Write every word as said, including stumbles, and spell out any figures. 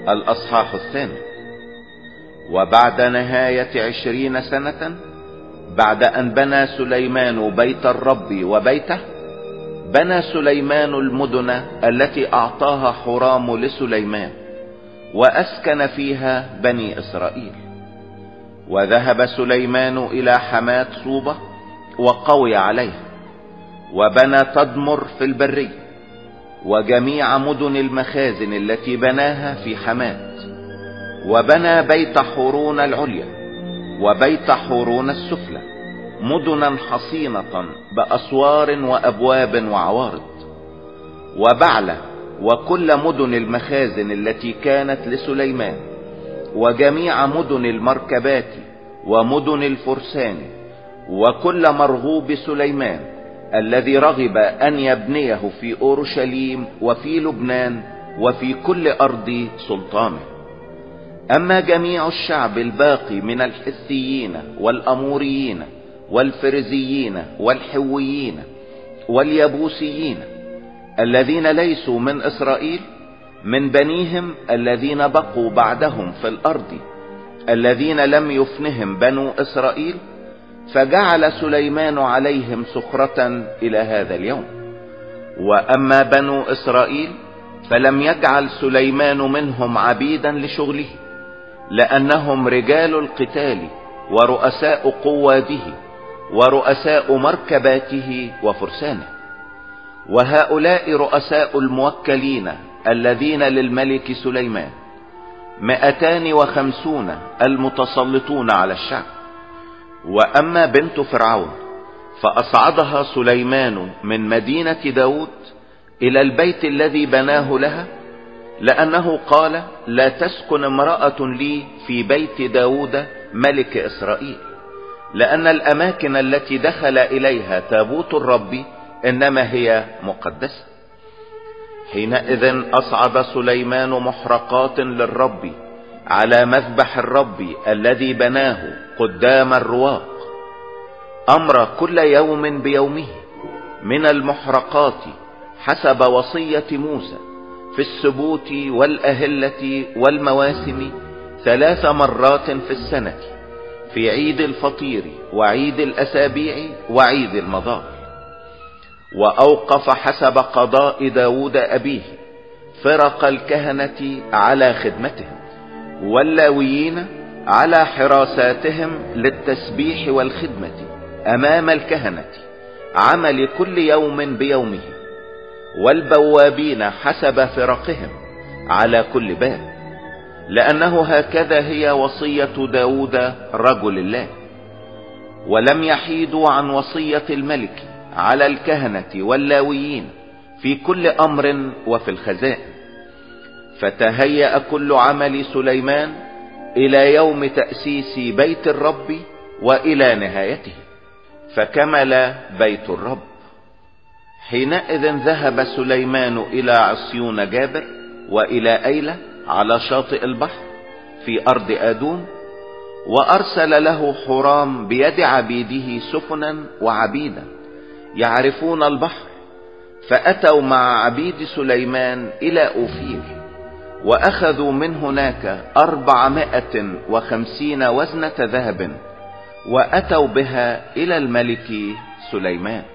الأصحاح الثاني. وبعد نهاية عشرين سنة، بعد أن بنى سليمان بيت الرب وبيته، بنى سليمان المدن التي أعطاها حرام لسليمان، وأسكن فيها بني إسرائيل. وذهب سليمان إلى حماة صوبة وقوي عليها، وبنى تدمر في البرية، وجميع مدن المخازن التي بناها في حماة. وبنى بيت حورون العليا وبيت حورون السفلى، مدنا حصينة بأسوار وأبواب وعوارض. وبعلة وكل مدن المخازن التي كانت لسليمان، وجميع مدن المركبات ومدن الفرسان، وكل مرغوب سليمان الذي رغب أن يبنيه في أورشليم وفي لبنان وفي كل أرض سلطانه. أما جميع الشعب الباقي من الحثيين والأموريين والفرزيين والحويين واليبوسيين الذين ليسوا من إسرائيل، من بنيهم الذين بقوا بعدهم في الأرض الذين لم يفنهم بنو إسرائيل، فجعل سليمان عليهم سخرة إلى هذا اليوم. وأما بنو إسرائيل فلم يجعل سليمان منهم عبيدا لشغله، لأنهم رجال القتال ورؤساء قواده ورؤساء مركباته وفرسانه. وهؤلاء رؤساء الموكلين الذين للملك سليمان، مئتان وخمسون المتسلطون على الشعب. وأما بنت فرعون فأصعدها سليمان من مدينة داود إلى البيت الذي بناه لها، لأنه قال: لا تسكن امرأة لي في بيت داود ملك إسرائيل، لأن الأماكن التي دخل إليها تابوت الرب إنما هي مقدسة. حينئذ أصعد سليمان محرقات للرب على مذبح الرب الذي بناه قدام الرواق، أمر كل يوم بيومه من المحرقات حسب وصية موسى في السبوت والأهلة والمواسم، ثلاث مرات في السنة، في عيد الفطير وعيد الأسابيع وعيد المظال. وأوقف حسب قضاء داود أبيه فرق الكهنة على خدمتهم، واللاويين على حراساتهم للتسبيح والخدمة أمام الكهنة، عمل كل يوم بيومه، والبوابين حسب فرقهم على كل باب، لأنه هكذا هي وصية داود رجل الله. ولم يحيدوا عن وصية الملك على الكهنة واللاويين في كل أمر وفي الخزائن. فتهيأ كل عمل سليمان إلى يوم تأسيس بيت الرب وإلى نهايته، فكمل بيت الرب. حينئذ ذهب سليمان إلى عصيون جابر وإلى أيلة على شاطئ البحر في أرض آدوم، وأرسل له حرام بيد عبيده سفنا وعبيدا يعرفون البحر، فأتوا مع عبيد سليمان إلى أوفير، وأخذوا من هناك أربعمائة وخمسين وزنة ذهب، وأتوا بها إلى الملك سليمان.